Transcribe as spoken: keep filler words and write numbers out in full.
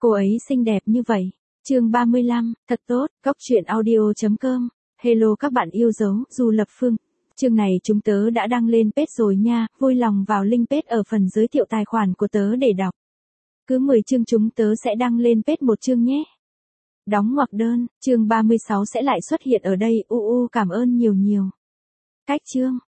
Cô ấy xinh đẹp như vậy. Chương ba mươi lăm, thật tốt, góc truyện audio chấm com. Hello các bạn yêu dấu, Du Lập Phương. Chương này chúng tớ đã đăng lên page rồi nha, vui lòng vào link page ở phần giới thiệu tài khoản của tớ để đọc. Cứ mười chương chúng tớ sẽ đăng lên page một chương nhé. Đóng ngoặc đơn, chương ba mươi sáu sẽ lại xuất hiện ở đây, u u cảm ơn nhiều nhiều. Cách chương,